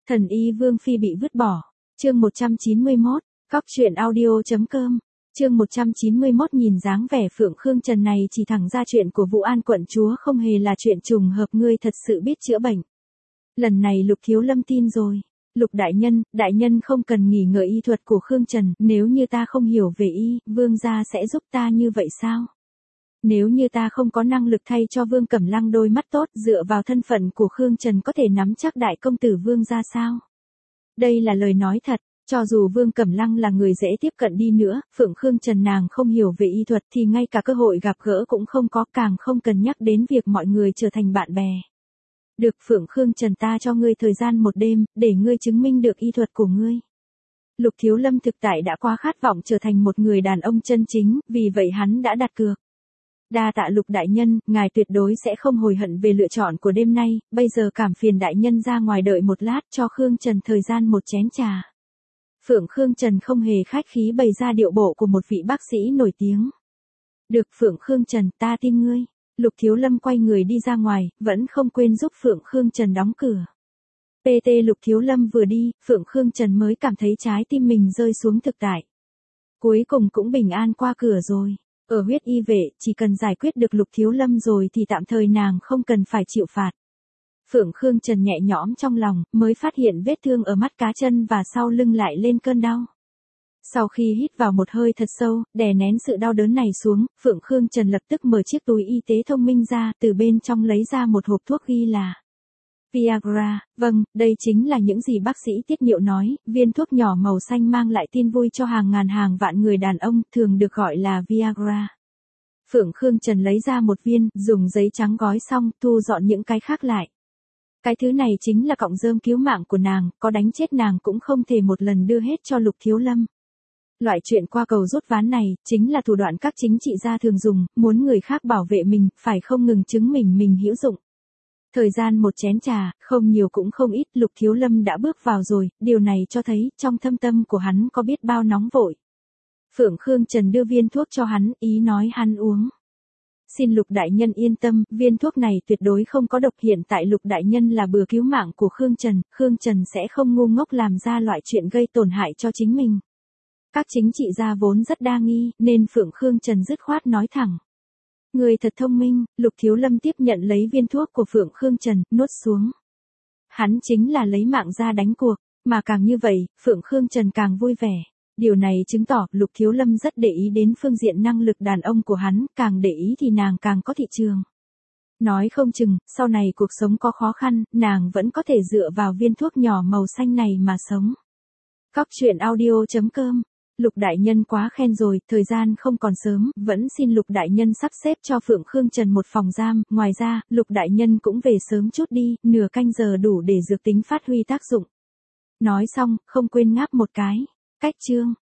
Thần y Vương Phi bị vứt bỏ. Chương 191, Cóc truyện audio.com. Chương 191 nhìn dáng vẻ Phượng Khương Trần này chỉ thẳng ra chuyện của Vũ An quận chúa không hề là chuyện trùng hợp, ngươi thật sự biết chữa bệnh. Lần này Lục Thiếu Lâm tin rồi. Lục đại nhân không cần nghỉ ngợi y thuật của Khương Trần, nếu như ta không hiểu về y, vương gia sẽ giúp ta như vậy sao? Nếu như ta không có năng lực thay cho Vương Cẩm Lăng đôi mắt tốt, dựa vào thân phận của Khương Trần có thể nắm chắc đại công tử vương gia sao? Đây là lời nói thật, cho dù Vương Cẩm Lăng là người dễ tiếp cận đi nữa, Phượng Khương Trần nàng không hiểu về y thuật thì ngay cả cơ hội gặp gỡ cũng không có, càng không cần nhắc đến việc mọi người trở thành bạn bè. Được, Phượng Khương Trần, ta cho ngươi thời gian một đêm, để ngươi chứng minh được y thuật của ngươi. Lục Thiếu Lâm thực tại đã quá khát vọng trở thành một người đàn ông chân chính, vì vậy hắn đã đặt cược. Đa tạ Lục đại nhân, ngài tuyệt đối sẽ không hối hận về lựa chọn của đêm nay, bây giờ cảm phiền đại nhân ra ngoài đợi một lát, cho Khương Trần thời gian một chén trà. Phượng Khương Trần không hề khách khí bày ra điệu bộ của một vị bác sĩ nổi tiếng. Được, Phượng Khương Trần, ta tin ngươi. Lục Thiếu Lâm quay người đi ra ngoài, vẫn không quên giúp Phượng Khương Trần đóng cửa. PT Lục Thiếu Lâm vừa đi, Phượng Khương Trần mới cảm thấy trái tim mình rơi xuống thực tại. Cuối cùng cũng bình an qua cửa rồi. Ở huyết y vệ, chỉ cần giải quyết được Lục Thiếu Lâm rồi thì tạm thời nàng không cần phải chịu phạt. Phượng Khương Trần nhẹ nhõm trong lòng, mới phát hiện vết thương ở mắt cá chân và sau lưng lại lên cơn đau. Sau khi hít vào một hơi thật sâu, đè nén sự đau đớn này xuống, Phượng Khương Trần lập tức mở chiếc túi y tế thông minh ra, từ bên trong lấy ra một hộp thuốc ghi là Viagra. Vâng, đây chính là những gì bác sĩ Tiết Niệu nói, viên thuốc nhỏ màu xanh mang lại tin vui cho hàng ngàn hàng vạn người đàn ông, thường được gọi là Viagra. Phượng Khương Trần lấy ra một viên, dùng giấy trắng gói xong, thu dọn những cái khác lại. Cái thứ này chính là cọng rơm cứu mạng của nàng, có đánh chết nàng cũng không thể một lần đưa hết cho Lục Thiếu Lâm. Loại chuyện qua cầu rút ván này, chính là thủ đoạn các chính trị gia thường dùng, muốn người khác bảo vệ mình, phải không ngừng chứng minh mình hữu dụng. Thời gian một chén trà, không nhiều cũng không ít, Lục Thiếu Lâm đã bước vào rồi, điều này cho thấy, trong thâm tâm của hắn có biết bao nóng vội. Phượng Khương Trần đưa viên thuốc cho hắn, ý nói hắn uống. Xin Lục đại nhân yên tâm, viên thuốc này tuyệt đối không có độc, hiện tại Lục đại nhân là bừa cứu mạng của Khương Trần sẽ không ngu ngốc làm ra loại chuyện gây tổn hại cho chính mình. Các chính trị gia vốn rất đa nghi, nên Phượng Khương Trần dứt khoát nói thẳng. Người thật thông minh, Lục Thiếu Lâm tiếp nhận lấy viên thuốc của Phượng Khương Trần, nuốt xuống. Hắn chính là lấy mạng ra đánh cuộc, mà càng như vậy, Phượng Khương Trần càng vui vẻ. Điều này chứng tỏ Lục Thiếu Lâm rất để ý đến phương diện năng lực đàn ông của hắn, càng để ý thì nàng càng có thị trường. Nói không chừng, sau này cuộc sống có khó khăn, nàng vẫn có thể dựa vào viên thuốc nhỏ màu xanh này mà sống. Cóc truyện audio.com. Lục đại nhân quá khen rồi, thời gian không còn sớm, vẫn xin Lục đại nhân sắp xếp cho Phượng Khương Trần một phòng giam, ngoài ra, Lục đại nhân cũng về sớm chút đi, nửa canh giờ đủ để dược tính phát huy tác dụng. Nói xong, không quên ngáp một cái. Cách chương.